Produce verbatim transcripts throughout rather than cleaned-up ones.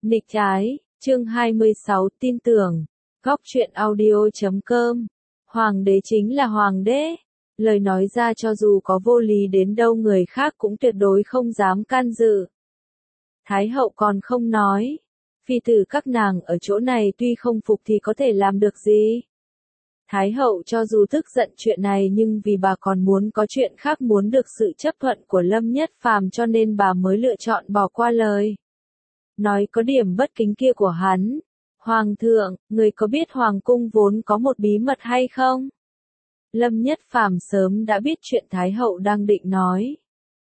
Nghịch trái, chương hai mươi sáu, tin tưởng. Góc truyện audio chấm com. Hoàng đế chính là hoàng đế. Lời nói ra cho dù có vô lý đến đâu người khác cũng tuyệt đối không dám can dự. Thái hậu còn không nói. Phi tử các nàng ở chỗ này tuy không phục thì có thể làm được gì. Thái hậu cho dù tức giận chuyện này nhưng vì bà còn muốn có chuyện khác, muốn được sự chấp thuận của Lâm Nhất Phàm cho nên bà mới lựa chọn bỏ qua lời nói có điểm bất kính kia của hắn. Hoàng thượng, người có biết hoàng cung vốn có một bí mật hay không? Lâm Nhất Phàm sớm đã biết chuyện Thái hậu đang định nói.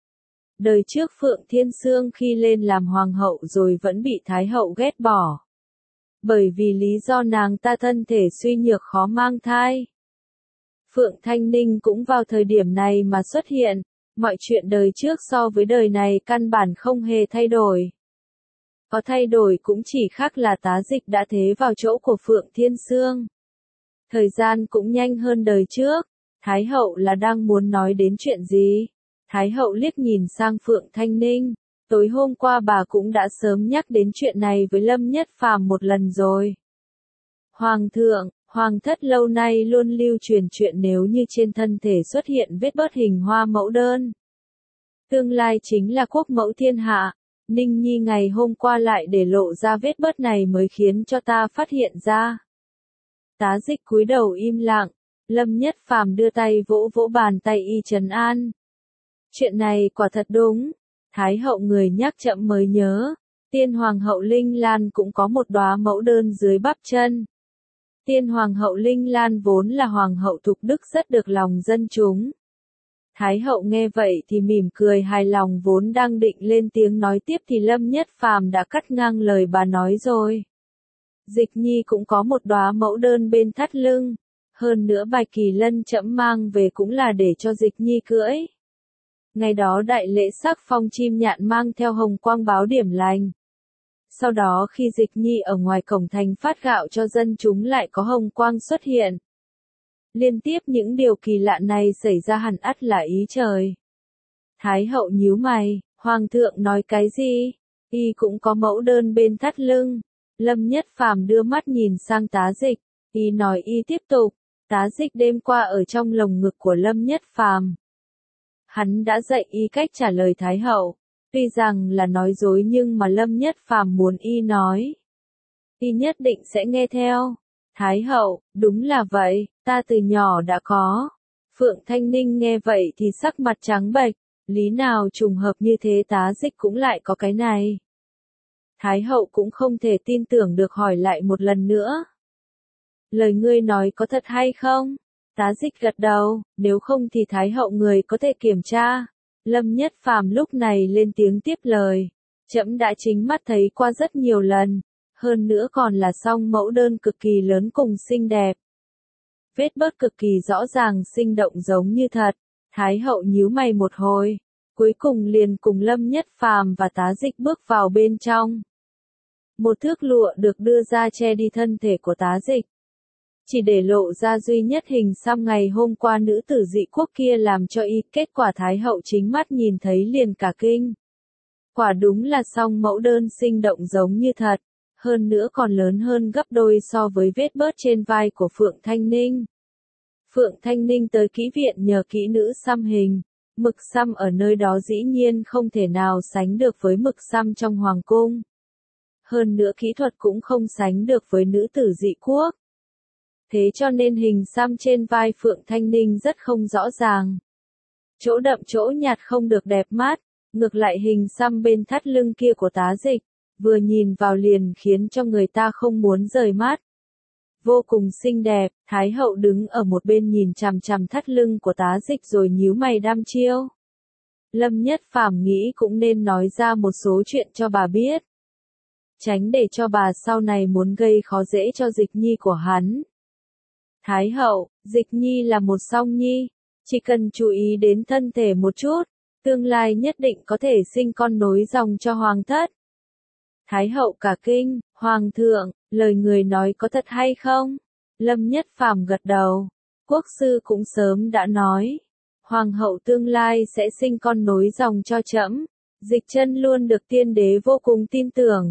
Đời trước Phượng Thiên Sương khi lên làm hoàng hậu rồi vẫn bị Thái hậu ghét bỏ. Bởi vì lý do nàng ta thân thể suy nhược khó mang thai. Phượng Thanh Ninh cũng vào thời điểm này mà xuất hiện, mọi chuyện đời trước so với đời này căn bản không hề thay đổi. Có thay đổi cũng chỉ khác là Tá Dịch đã thế vào chỗ của Phượng Thiên Sương. Thời gian cũng nhanh hơn đời trước. Thái hậu là đang muốn nói đến chuyện gì? Thái hậu liếc nhìn sang Phượng Thanh Ninh. Tối hôm qua bà cũng đã sớm nhắc đến chuyện này với Lâm Nhất Phàm một lần rồi. Hoàng thượng, hoàng thất lâu nay luôn lưu truyền chuyện nếu như trên thân thể xuất hiện vết bớt hình hoa mẫu đơn. Tương lai chính là quốc mẫu thiên hạ. Ninh Nhi ngày hôm qua lại để lộ ra vết bớt này mới khiến cho ta phát hiện ra. Tá Dịch cúi đầu im lặng. Lâm Nhất Phàm đưa tay vỗ vỗ bàn tay y trấn an. Chuyện này quả thật đúng. Thái hậu người nhắc chậm mới nhớ. Tiên hoàng hậu Linh Lan cũng có một đóa mẫu đơn dưới bắp chân. Tiên hoàng hậu Linh Lan vốn là hoàng hậu thục đức rất được lòng dân chúng. Thái hậu nghe vậy thì mỉm cười hài lòng, vốn đang định lên tiếng nói tiếp thì Lâm Nhất Phàm đã cắt ngang lời bà nói rồi. Dịch Nhi cũng có một đóa mẫu đơn bên thắt lưng. Hơn nữa Bạch Kỳ Lân trẫm mang về cũng là để cho Dịch Nhi cưỡi. Ngày đó đại lễ sắc phong chim nhạn mang theo hồng quang báo điểm lành. Sau đó khi Dịch Nhi ở ngoài cổng thành phát gạo cho dân chúng lại có hồng quang xuất hiện. Liên tiếp những điều kỳ lạ này xảy ra hẳn ắt là ý trời. Thái hậu nhíu mày, hoàng thượng nói cái gì? Y cũng có mẫu đơn bên thắt lưng. Lâm Nhất Phàm đưa mắt nhìn sang Tá Dịch, y nói y tiếp tục. Tá Dịch đêm qua ở trong lồng ngực của Lâm Nhất Phàm. Hắn đã dạy y cách trả lời Thái hậu. Tuy rằng là nói dối nhưng mà Lâm Nhất Phàm muốn y nói, y nhất định sẽ nghe theo. Thái hậu, đúng là vậy, ta từ nhỏ đã có. Phượng Thanh Ninh nghe vậy thì sắc mặt trắng bệch, lý nào trùng hợp như thế Tá Dịch cũng lại có cái này. Thái hậu cũng không thể tin tưởng được, hỏi lại một lần nữa. Lời ngươi nói có thật hay không? Tá Dịch gật đầu, nếu không thì Thái hậu người có thể kiểm tra. Lâm Nhất Phàm lúc này lên tiếng tiếp lời. Trẫm đã chính mắt thấy qua rất nhiều lần. Hơn nữa còn là song mẫu đơn cực kỳ lớn cùng xinh đẹp. Vết bớt cực kỳ rõ ràng sinh động giống như thật. Thái hậu nhíu mày một hồi. Cuối cùng liền cùng Lâm Nhất Phàm và Tá Dịch bước vào bên trong. Một thước lụa được đưa ra che đi thân thể của Tá Dịch. Chỉ để lộ ra duy nhất hình xăm ngày hôm qua nữ tử dị quốc kia làm cho y, kết quả Thái hậu chính mắt nhìn thấy liền cả kinh. Quả đúng là song mẫu đơn sinh động giống như thật, hơn nữa còn lớn hơn gấp đôi so với vết bớt trên vai của Phượng Thanh Ninh. Phượng Thanh Ninh tới kỹ viện nhờ kỹ nữ xăm hình, mực xăm ở nơi đó dĩ nhiên không thể nào sánh được với mực xăm trong hoàng cung. Hơn nữa kỹ thuật cũng không sánh được với nữ tử dị quốc. Thế cho nên hình xăm trên vai Phượng Thanh Ninh rất không rõ ràng. Chỗ đậm chỗ nhạt không được đẹp mắt, ngược lại hình xăm bên thắt lưng kia của Tá Dịch, vừa nhìn vào liền khiến cho người ta không muốn rời mắt. Vô cùng xinh đẹp, Thái hậu đứng ở một bên nhìn chằm chằm thắt lưng của Tá Dịch rồi nhíu mày đăm chiêu. Lâm Nhất Phàm nghĩ cũng nên nói ra một số chuyện cho bà biết. Tránh để cho bà sau này muốn gây khó dễ cho Dịch Nhi của hắn. Thái hậu, Dịch Nhi là một song nhi, chỉ cần chú ý đến thân thể một chút, tương lai nhất định có thể sinh con nối dòng cho hoàng thất. Thái hậu cả kinh, hoàng thượng, lời người nói có thật hay không? Lâm Nhất Phàm gật đầu, quốc sư cũng sớm đã nói, hoàng hậu tương lai sẽ sinh con nối dòng cho trẫm. Dịch Chân luôn được tiên đế vô cùng tin tưởng,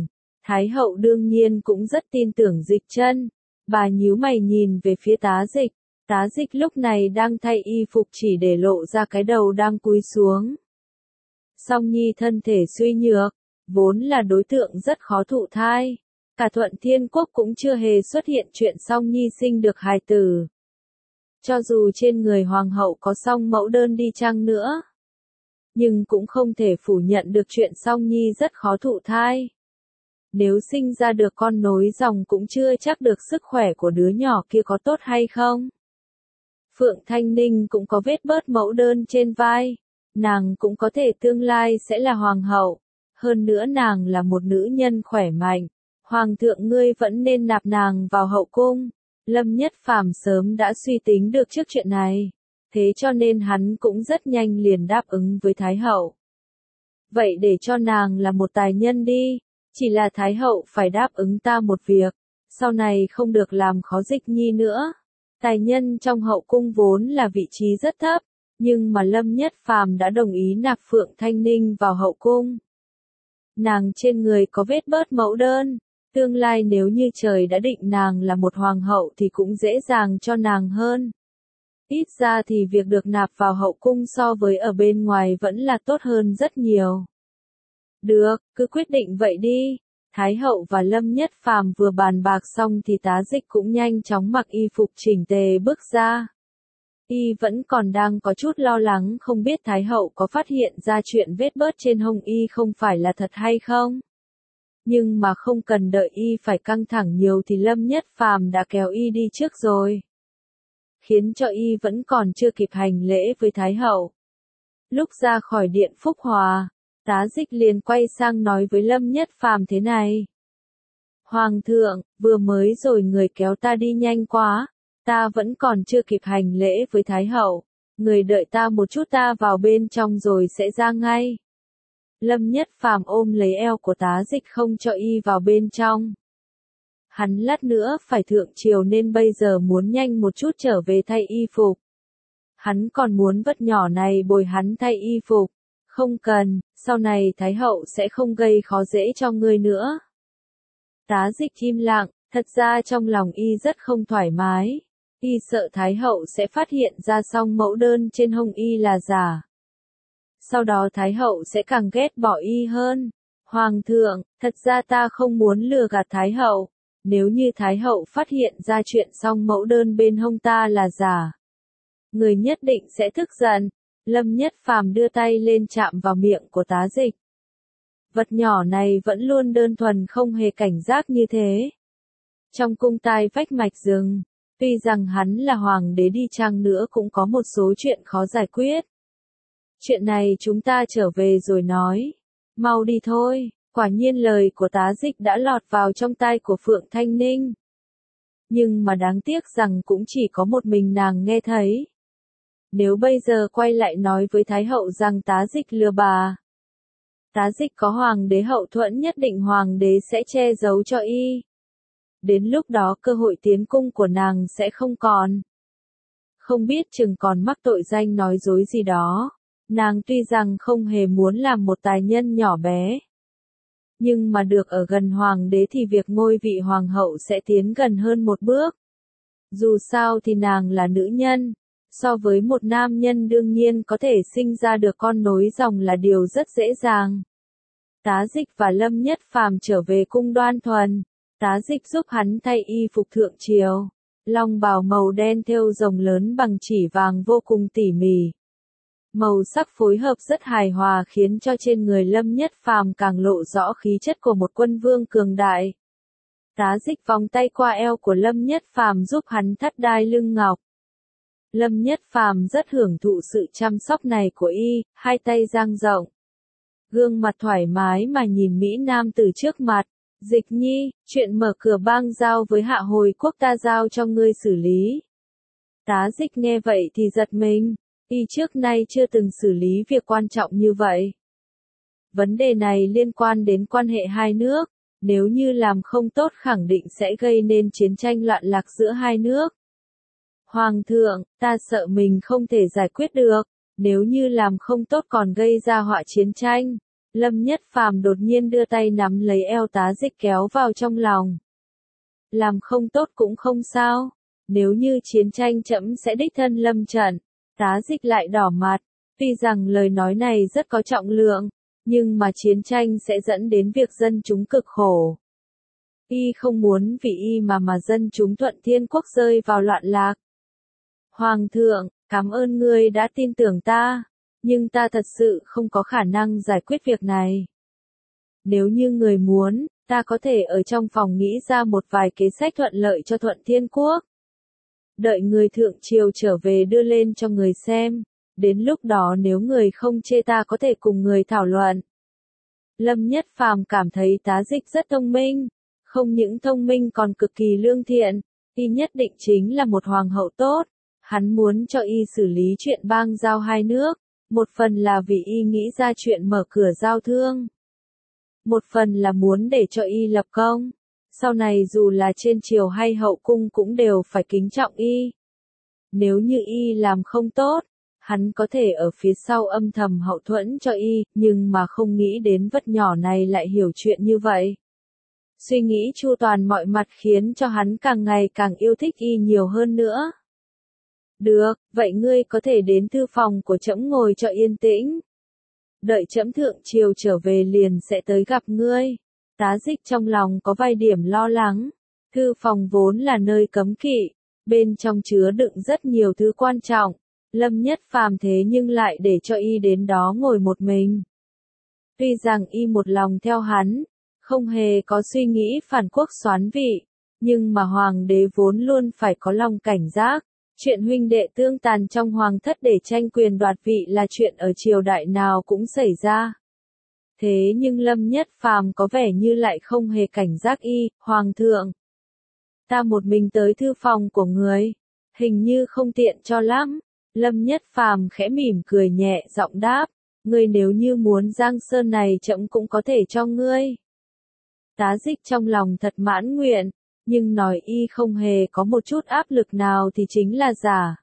Thái hậu đương nhiên cũng rất tin tưởng Dịch Chân. Bà nhíu mày nhìn về phía Tá Dịch. Tá Dịch lúc này đang thay y phục chỉ để lộ ra cái đầu đang cúi xuống. Song Nhi thân thể suy nhược, vốn là đối tượng rất khó thụ thai. Cả Thuận Thiên Quốc cũng chưa hề xuất hiện chuyện Song Nhi sinh được hài tử. Cho dù trên người hoàng hậu có song mẫu đơn đi chăng nữa, nhưng cũng không thể phủ nhận được chuyện Song Nhi rất khó thụ thai. Nếu sinh ra được con nối dòng cũng chưa chắc được sức khỏe của đứa nhỏ kia có tốt hay không. Phượng Thanh Ninh cũng có vết bớt mẫu đơn trên vai. Nàng cũng có thể tương lai sẽ là hoàng hậu. Hơn nữa nàng là một nữ nhân khỏe mạnh. Hoàng thượng ngươi vẫn nên nạp nàng vào hậu cung. Lâm Nhất Phàm sớm đã suy tính được trước chuyện này. Thế cho nên hắn cũng rất nhanh liền đáp ứng với Thái hậu. Vậy để cho nàng là một tài nhân đi. Chỉ là Thái hậu phải đáp ứng ta một việc. Sau này không được làm khó Dịch Nhi nữa. Tài nhân trong hậu cung vốn là vị trí rất thấp. Nhưng mà Lâm Nhất Phàm đã đồng ý nạp Phượng Thanh Ninh vào hậu cung. Nàng trên người có vết bớt mẫu đơn. Tương lai nếu như trời đã định nàng là một hoàng hậu thì cũng dễ dàng cho nàng hơn. Ít ra thì việc được nạp vào hậu cung so với ở bên ngoài vẫn là tốt hơn rất nhiều. Được, cứ quyết định vậy đi. Thái hậu và Lâm Nhất Phàm vừa bàn bạc xong thì Tá Dịch cũng nhanh chóng mặc y phục chỉnh tề bước ra. Y vẫn còn đang có chút lo lắng không biết Thái hậu có phát hiện ra chuyện vết bớt trên hông y không phải là thật hay không. Nhưng mà không cần đợi y phải căng thẳng nhiều thì Lâm Nhất Phàm đã kéo y đi trước rồi. Khiến cho y vẫn còn chưa kịp hành lễ với Thái hậu. Lúc ra khỏi điện Phúc Hòa, Tá Dịch liền quay sang nói với Lâm Nhất Phàm thế này. Hoàng thượng, vừa mới rồi người kéo ta đi nhanh quá, ta vẫn còn chưa kịp hành lễ với Thái hậu, người đợi ta một chút ta vào bên trong rồi sẽ ra ngay. Lâm Nhất Phàm ôm lấy eo của Tá Dịch không cho y vào bên trong. Hắn lát nữa phải thượng triều nên bây giờ muốn nhanh một chút trở về thay y phục. Hắn còn muốn vật nhỏ này bồi hắn thay y phục. Không cần, sau này Thái hậu sẽ không gây khó dễ cho ngươi nữa. Tá Dịch im lặng, thật ra trong lòng y rất không thoải mái. Y sợ Thái hậu sẽ phát hiện ra song mẫu đơn trên hông y là giả. Sau đó Thái hậu sẽ càng ghét bỏ y hơn. Hoàng thượng, thật ra ta không muốn lừa gạt Thái hậu. Nếu như Thái hậu phát hiện ra chuyện song mẫu đơn bên hông ta là giả, người nhất định sẽ tức giận. Lâm Nhất Phàm đưa tay lên chạm vào miệng của Tá Dịch. Vật nhỏ này vẫn luôn đơn thuần không hề cảnh giác như thế. Trong cung tai vách mạch rừng, tuy rằng hắn là hoàng đế đi chăng nữa cũng có một số chuyện khó giải quyết. Chuyện này chúng ta trở về rồi nói. Mau đi thôi. Quả nhiên lời của Tá Dịch đã lọt vào trong tai của Phượng Thanh Ninh. Nhưng mà đáng tiếc rằng cũng chỉ có một mình nàng nghe thấy. Nếu bây giờ quay lại nói với Thái hậu rằng Tá Dịch lừa bà, Tá Dịch có hoàng đế hậu thuẫn nhất định hoàng đế sẽ che giấu cho y. Đến lúc đó cơ hội tiến cung của nàng sẽ không còn. Không biết chừng còn mắc tội danh nói dối gì đó. Nàng tuy rằng không hề muốn làm một tài nhân nhỏ bé, nhưng mà được ở gần hoàng đế thì việc ngôi vị hoàng hậu sẽ tiến gần hơn một bước. Dù sao thì nàng là nữ nhân, so với một nam nhân đương nhiên có thể sinh ra được con nối dòng là điều rất dễ dàng. Tá Dịch và Lâm Nhất Phàm trở về cung Đoan Thuần, Tá Dịch giúp hắn thay y phục thượng triều, long bào màu đen thêu rồng lớn bằng chỉ vàng vô cùng tỉ mỉ. Màu sắc phối hợp rất hài hòa khiến cho trên người Lâm Nhất Phàm càng lộ rõ khí chất của một quân vương cường đại. Tá Dịch vòng tay qua eo của Lâm Nhất Phàm giúp hắn thắt đai lưng ngọc. Lâm Nhất Phàm rất hưởng thụ sự chăm sóc này của y, hai tay dang rộng. Gương mặt thoải mái mà nhìn Mỹ Nam từ trước mặt. Dịch Nhi, chuyện mở cửa bang giao với Hạ Hồi Quốc ta giao cho ngươi xử lý. Tá Dịch nghe vậy thì giật mình. Y trước nay chưa từng xử lý việc quan trọng như vậy. Vấn đề này liên quan đến quan hệ hai nước, nếu như làm không tốt khẳng định sẽ gây nên chiến tranh loạn lạc giữa hai nước. Hoàng thượng, ta sợ mình không thể giải quyết được, nếu như làm không tốt còn gây ra họa chiến tranh. Lâm Nhất Phàm đột nhiên đưa tay nắm lấy eo Tá Dịch kéo vào trong lòng. Làm không tốt cũng không sao. Nếu như chiến tranh trẫm sẽ đích thân lâm trận. Tá Dịch lại đỏ mặt. Tuy rằng lời nói này rất có trọng lượng, nhưng mà chiến tranh sẽ dẫn đến việc dân chúng cực khổ. Y không muốn vì y mà mà dân chúng Thuận Thiên Quốc rơi vào loạn lạc. Hoàng thượng, cảm ơn ngươi đã tin tưởng ta, nhưng ta thật sự không có khả năng giải quyết việc này. Nếu như người muốn, ta có thể ở trong phòng nghĩ ra một vài kế sách thuận lợi cho Thuận Thiên Quốc. Đợi người thượng triều trở về đưa lên cho người xem, đến lúc đó nếu người không chê ta có thể cùng người thảo luận. Lâm Nhất Phàm cảm thấy Tá Dịch rất thông minh, không những thông minh còn cực kỳ lương thiện, y nhất định chính là một hoàng hậu tốt. Hắn muốn cho y xử lý chuyện bang giao hai nước, một phần là vì y nghĩ ra chuyện mở cửa giao thương. Một phần là muốn để cho y lập công, sau này dù là trên triều hay hậu cung cũng đều phải kính trọng y. Nếu như y làm không tốt, hắn có thể ở phía sau âm thầm hậu thuẫn cho y, nhưng mà không nghĩ đến vật nhỏ này lại hiểu chuyện như vậy. Suy nghĩ chu toàn mọi mặt khiến cho hắn càng ngày càng yêu thích y nhiều hơn nữa. Được, vậy ngươi có thể đến thư phòng của trẫm ngồi cho yên tĩnh. Đợi trẫm thượng triều trở về liền sẽ tới gặp ngươi. Tá Dịch trong lòng có vài điểm lo lắng. Thư phòng vốn là nơi cấm kỵ, bên trong chứa đựng rất nhiều thứ quan trọng. Lâm Nhất Phàm thế nhưng lại để cho y đến đó ngồi một mình. Tuy rằng y một lòng theo hắn, không hề có suy nghĩ phản quốc soán vị, nhưng mà hoàng đế vốn luôn phải có lòng cảnh giác. Chuyện huynh đệ tương tàn trong hoàng thất để tranh quyền đoạt vị là chuyện ở triều đại nào cũng xảy ra. Thế nhưng Lâm Nhất Phàm có vẻ như lại không hề cảnh giác y, hoàng thượng. Ta một mình tới thư phòng của người, hình như không tiện cho lắm. Lâm Nhất Phàm khẽ mỉm cười nhẹ giọng đáp, ngươi nếu như muốn Giang Sơn này trẫm cũng có thể cho ngươi. Tá Dịch trong lòng thật mãn nguyện, nhưng nói y không hề có một chút áp lực nào thì chính là giả.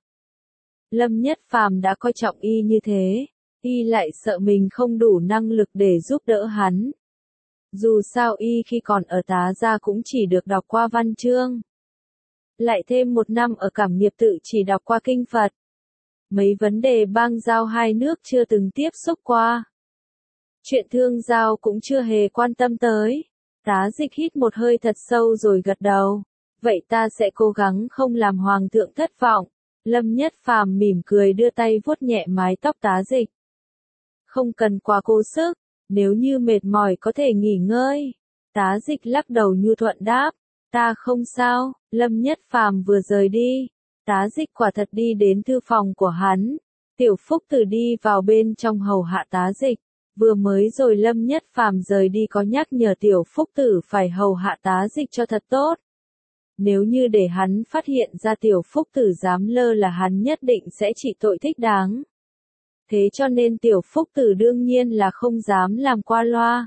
Lâm Nhất Phàm đã coi trọng y như thế, y lại sợ mình không đủ năng lực để giúp đỡ hắn. Dù sao y khi còn ở Tá gia cũng chỉ được đọc qua văn chương. Lại thêm một năm ở Cảm Nghiệp Tự chỉ đọc qua kinh Phật. Mấy vấn đề bang giao hai nước chưa từng tiếp xúc qua. Chuyện thương giao cũng chưa hề quan tâm tới. Tá Dịch hít một hơi thật sâu rồi gật đầu. Vậy ta sẽ cố gắng không làm hoàng thượng thất vọng. Lâm Nhất Phàm mỉm cười đưa tay vuốt nhẹ mái tóc Tá Dịch. Không cần quá cố sức, nếu như mệt mỏi có thể nghỉ ngơi. Tá Dịch lắc đầu nhu thuận đáp, ta không sao. Lâm Nhất Phàm vừa rời đi, Tá Dịch quả thật đi đến thư phòng của hắn. Tiểu Phúc Tử đi vào bên trong hầu hạ Tá Dịch. Vừa mới rồi Lâm Nhất Phàm rời đi có nhắc nhở Tiểu Phúc Tử phải hầu hạ Tá Dịch cho thật tốt. Nếu như để hắn phát hiện ra Tiểu Phúc Tử dám lơ là hắn nhất định sẽ trị tội thích đáng. Thế cho nên Tiểu Phúc Tử đương nhiên là không dám làm qua loa.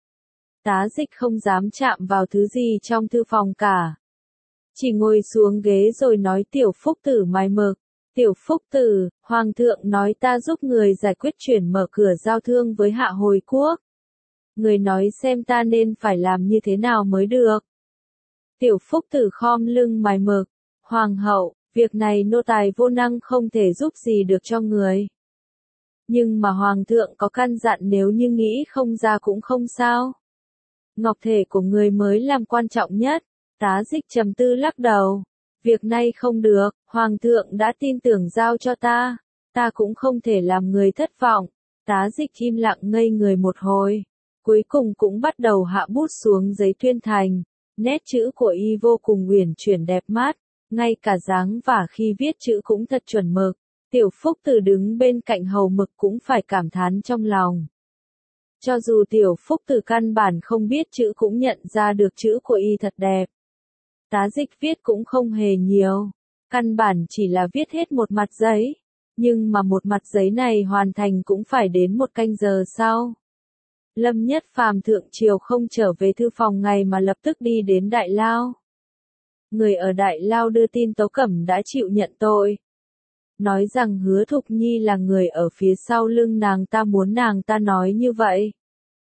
Tá Dịch không dám chạm vào thứ gì trong thư phòng cả. Chỉ ngồi xuống ghế rồi nói Tiểu Phúc Tử mài mực. Tiểu Phúc Tử, Hoàng thượng nói ta giúp người giải quyết chuyển mở cửa giao thương với Hạ Hồi Quốc. Người nói xem ta nên phải làm như thế nào mới được. Tiểu Phúc Tử khom lưng mài mực. Hoàng hậu, việc này nô tài vô năng không thể giúp gì được cho người. Nhưng mà Hoàng thượng có căn dặn nếu như nghĩ không ra cũng không sao. Ngọc thể của người mới làm quan trọng nhất. Tá Dịch trầm tư lắc đầu. Việc này không được, Hoàng thượng đã tin tưởng giao cho ta. Ta cũng không thể làm người thất vọng. Tá Dịch im lặng ngây người một hồi. Cuối cùng cũng bắt đầu hạ bút xuống giấy tuyên thành. Nét chữ của y vô cùng uyển chuyển đẹp mắt. Ngay cả dáng và khi viết chữ cũng thật chuẩn mực. Tiểu Phúc Tử đứng bên cạnh hầu mực cũng phải cảm thán trong lòng. Cho dù Tiểu Phúc Tử căn bản không biết chữ cũng nhận ra được chữ của y thật đẹp. Tá Dịch viết cũng không hề nhiều. Căn bản chỉ là viết hết một mặt giấy. Nhưng mà một mặt giấy này hoàn thành cũng phải đến một canh giờ sau. Lâm Nhất Phàm thượng triều không trở về thư phòng ngày mà lập tức đi đến Đại Lao. Người ở Đại Lao đưa tin Tấu Cẩm đã chịu nhận tội. Nói rằng Hứa Thục Nhi là người ở phía sau lưng nàng ta muốn nàng ta nói như vậy.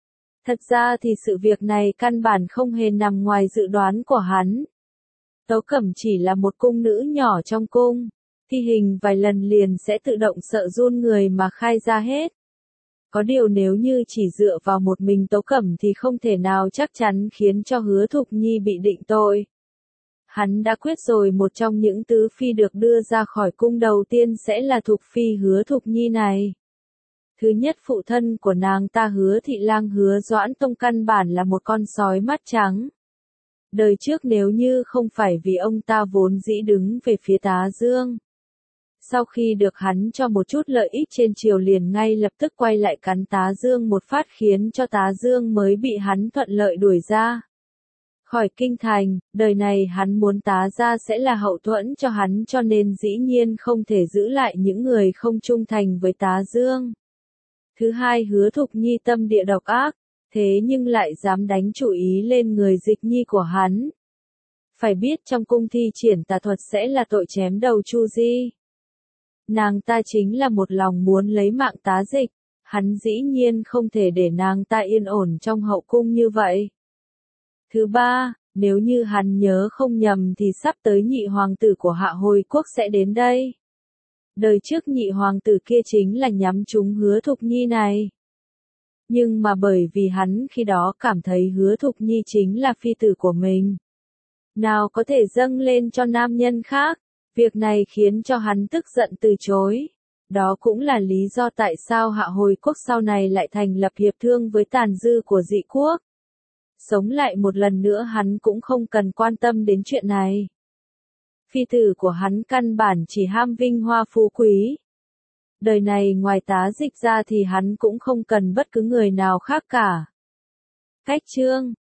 Thật ra thì sự việc này căn bản không hề nằm ngoài dự đoán của hắn. Tấu Cẩm chỉ là một cung nữ nhỏ trong cung, thi hình vài lần liền sẽ tự động sợ run người mà khai ra hết. Có điều nếu như chỉ dựa vào một mình Tấu Cẩm thì không thể nào chắc chắn khiến cho Hứa Thục Nhi bị định tội. Hắn đã quyết rồi, một trong những tứ phi được đưa ra khỏi cung đầu tiên sẽ là Thục Phi Hứa Thục Nhi này. Thứ nhất, phụ thân của nàng ta Hứa Thị Lang Hứa Doãn Tông căn bản là một con sói mắt trắng. Đời trước nếu như không phải vì ông ta vốn dĩ đứng về phía Tá Dương, sau khi được hắn cho một chút lợi ích trên triều liền ngay lập tức quay lại cắn Tá Dương một phát khiến cho Tá Dương mới bị hắn thuận lợi đuổi ra khỏi kinh thành. Đời này hắn muốn Tá gia sẽ là hậu thuẫn cho hắn, cho nên dĩ nhiên không thể giữ lại những người không trung thành với Tá Dương. Thứ hai, Hứa Thục Nhi tâm địa độc ác, thế nhưng lại dám đánh chủ ý lên người Dịch Nhi của hắn. Phải biết trong cung thi triển tà thuật sẽ là tội chém đầu Chu Di. Nàng ta chính là một lòng muốn lấy mạng Tá Dịch, hắn dĩ nhiên không thể để nàng ta yên ổn trong hậu cung như vậy. Thứ ba, nếu như hắn nhớ không nhầm thì sắp tới nhị hoàng tử của Hạ Hồi Quốc sẽ đến đây. Đời trước nhị hoàng tử kia chính là nhắm trúng Hứa Thục Nhi này. Nhưng mà bởi vì hắn khi đó cảm thấy Hứa Thục Nhi chính là phi tử của mình, nào có thể dâng lên cho nam nhân khác, việc này khiến cho hắn tức giận từ chối. Đó cũng là lý do tại sao Hạ Hồi Quốc sau này lại thành lập hiệp thương với tàn dư của Dị Quốc. Sống lại một lần nữa hắn cũng không cần quan tâm đến chuyện này. Phi tử của hắn căn bản chỉ ham vinh hoa phú quý. Đời này ngoài Tá Dịch ra thì hắn cũng không cần bất cứ người nào khác cả. Cách chương